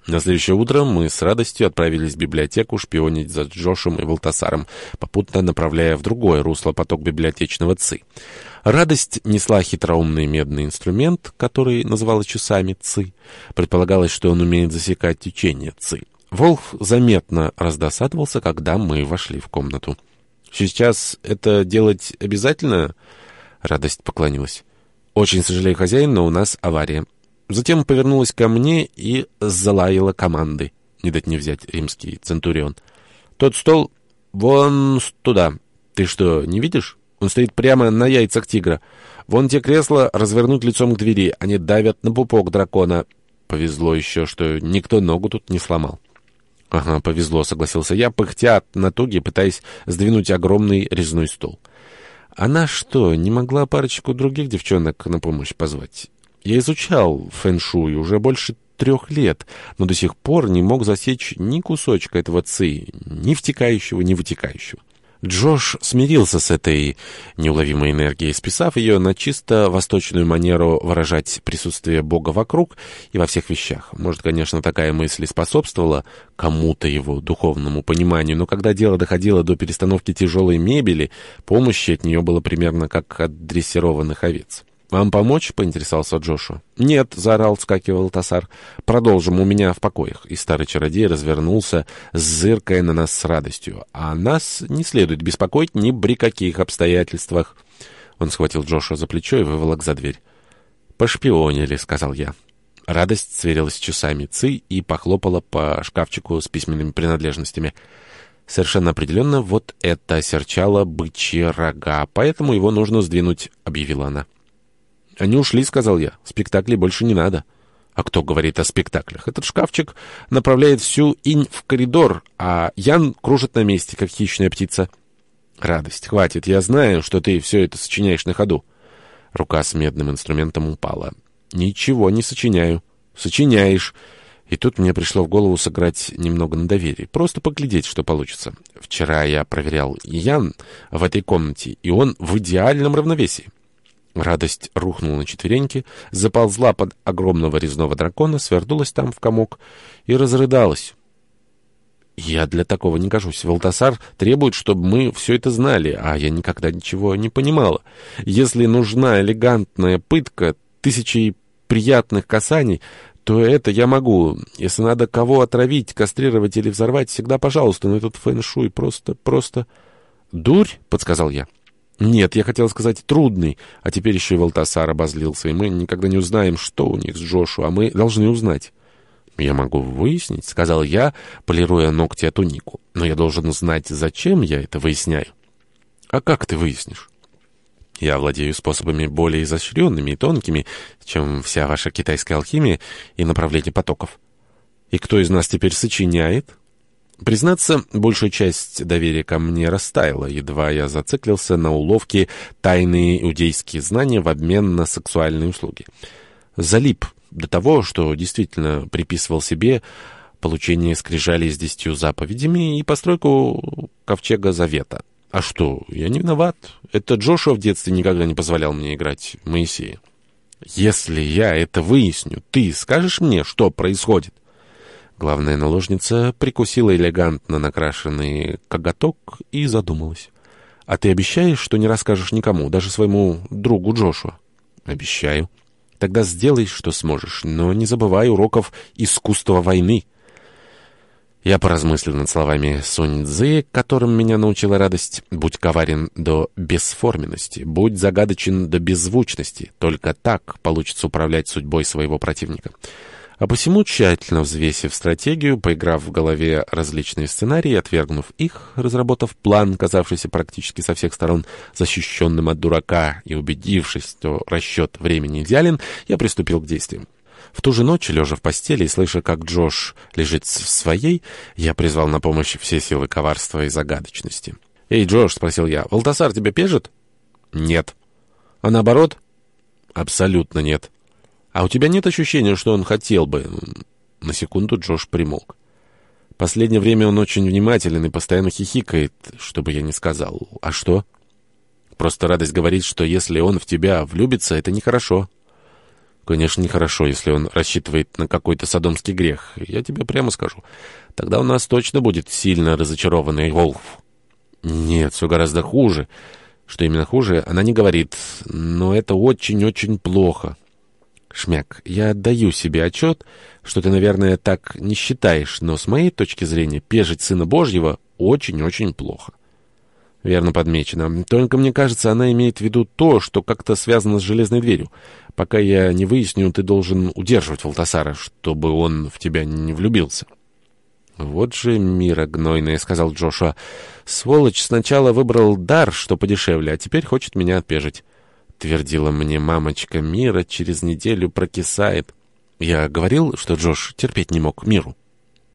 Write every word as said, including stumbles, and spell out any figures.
На следующее утро мы с радостью отправились в библиотеку шпионить за Джошем и Валтасаром, попутно направляя в другое русло поток библиотечного ци. Радость несла хитроумный медный инструмент, который назывался часами ци. Предполагалось, что он умеет засекать течение ци. Волх заметно раздосадовался, когда мы вошли в комнату. «Сейчас это делать обязательно?» Радость поклонилась. «Очень сожалею, хозяин, но у нас авария». Затем повернулась ко мне и залаяла команды. Не дать не взять римский центурион. «Тот стол вон туда. Ты что, не видишь? Он стоит прямо на яйцах тигра. Вон те кресла развернуть лицом к двери. Они давят на пупок дракона. Повезло еще, что никто ногу тут не сломал». «Ага, повезло», — согласился я, пыхтя от натуги, пытаясь сдвинуть огромный резной стол. «Она что, не могла парочку других девчонок на помощь позвать?» Я изучал фэн-шуй уже больше трех лет, но до сих пор не мог засечь ни кусочка этого ци, ни втекающего, ни вытекающего. Джош смирился с этой неуловимой энергией, списав ее на чисто восточную манеру выражать присутствие Бога вокруг и во всех вещах. Может, конечно, такая мысль и способствовала кому-то его духовному пониманию, но когда дело доходило до перестановки тяжелой мебели, помощи от нее было примерно как от дрессированных овец. «Вам помочь?» — поинтересовался Джошуа. «Нет», — заорал, вскакивал Валтасар. «Продолжим у меня в покоях». И старый чародей развернулся, зыркая на нас с радостью. «А нас не следует беспокоить ни при каких обстоятельствах». Он схватил Джошуа за плечо и выволок за дверь. «Пошпионили», — сказал я. Радость сверилась с часами ци и похлопала по шкафчику с письменными принадлежностями. «Совершенно определенно, вот это осерчало бычьи рога, поэтому его нужно сдвинуть», — объявила она. «Они ушли», — сказал я. «Спектаклей больше не надо». «А кто говорит о спектаклях? Этот шкафчик направляет всю инь в коридор, а Ян кружит на месте, как хищная птица». «Радость, хватит. Я знаю, что ты все это сочиняешь на ходу». Рука с медным инструментом упала. «Ничего не сочиняю». «Сочиняешь». И тут мне пришло в голову сыграть немного на доверие. Просто поглядеть, что получится. Вчера я проверял Ян в этой комнате, и он в идеальном равновесии. Радость рухнула на четвереньки, заползла под огромного резного дракона, свернулась там в комок и разрыдалась. «Я для такого не гожусь. Валтасар требует, чтобы мы все это знали, а я никогда ничего не понимала. Если нужна элегантная пытка, тысячи приятных касаний, то это я могу. Если надо кого отравить, кастрировать или взорвать, всегда пожалуйста, но этот фэн-шуй просто, просто...» «Дурь?» — подсказал я. «Нет, я хотел сказать трудный, а теперь еще и Валтасар обозлился, и мы никогда не узнаем, что у них с Джошу, а мы должны узнать». «Я могу выяснить», — сказал я, полируя ногти от тунику, «но я должен знать, зачем я это выясняю». «А как ты выяснишь?» «Я владею способами более изощренными и тонкими, чем вся ваша китайская алхимия и направление потоков». «И кто из нас теперь сочиняет?» Признаться, большая часть доверия ко мне растаяла, едва я зациклился на уловке тайные иудейские знания в обмен на сексуальные услуги. Залип до того, что действительно приписывал себе получение скрижалей с десятью заповедями и постройку ковчега завета. А что, я не виноват. Это Джошуа в детстве никогда не позволял мне играть Моисея. «Если я это выясню, ты скажешь мне, что происходит?» Главная наложница прикусила элегантно накрашенный коготок и задумалась. «А ты обещаешь, что не расскажешь никому, даже своему другу Джошуа?» «Обещаю». «Тогда сделай, что сможешь, но не забывай уроков искусства войны». Я поразмыслил над словами Сунь Цзы, которым меня научила радость. «Будь коварен до бесформенности, будь загадочен до беззвучности. Только так получится управлять судьбой своего противника». А посему, тщательно взвесив стратегию, поиграв в голове различные сценарии, отвергнув их, разработав план, казавшийся практически со всех сторон защищенным от дурака, и убедившись, что расчет времени идеален, я приступил к действиям. В ту же ночь, лежа в постели и слыша, как Джош лежит в своей, я призвал на помощь все силы коварства и загадочности. «Эй, Джош», — спросил я, — «Валтасар тебя пежит?» «Нет». «А наоборот?» «Абсолютно нет». «А у тебя нет ощущения, что он хотел бы?» На секунду Джош примолк. «Последнее время он очень внимателен и постоянно хихикает, что бы я ни сказал. А что?» «Просто радость говорит, что если он в тебя влюбится, это нехорошо». Конечно, нехорошо, если он рассчитывает на какой-то содомский грех. Я тебе прямо скажу. Тогда у нас точно будет сильно разочарованный Волф. Нет, все гораздо хуже. Что именно хуже, она не говорит. Но это очень-очень плохо. Шмяк, я отдаю себе отчет, что ты, наверное, так не считаешь, но с моей точки зрения пежить Сына Божьего очень-очень плохо. Верно подмечено. Только, мне кажется, она имеет в виду то, что как-то связано с железной дверью. Пока я не выясню, ты должен удерживать Валтасара, чтобы он в тебя не влюбился. «Вот же Мира гнойная», — сказал Джошуа. «Сволочь сначала выбрал дар, что подешевле, а теперь хочет меня отпежить». Твердила мне мамочка, Мира через неделю прокисает. Я говорил, что Джош терпеть не мог Миру.